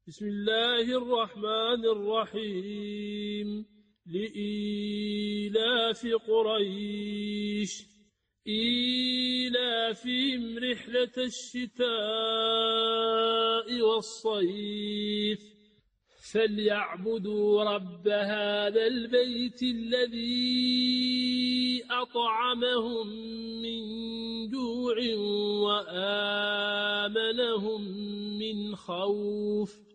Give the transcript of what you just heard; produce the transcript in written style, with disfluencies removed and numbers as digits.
بسم الله الرحمن الرحيم لإيلاف قريش إيلافهم رحلة الشتاء والصيف فليعبدوا رب هذا البيت الذي أطعمهم من جوع وآمنهم من خوف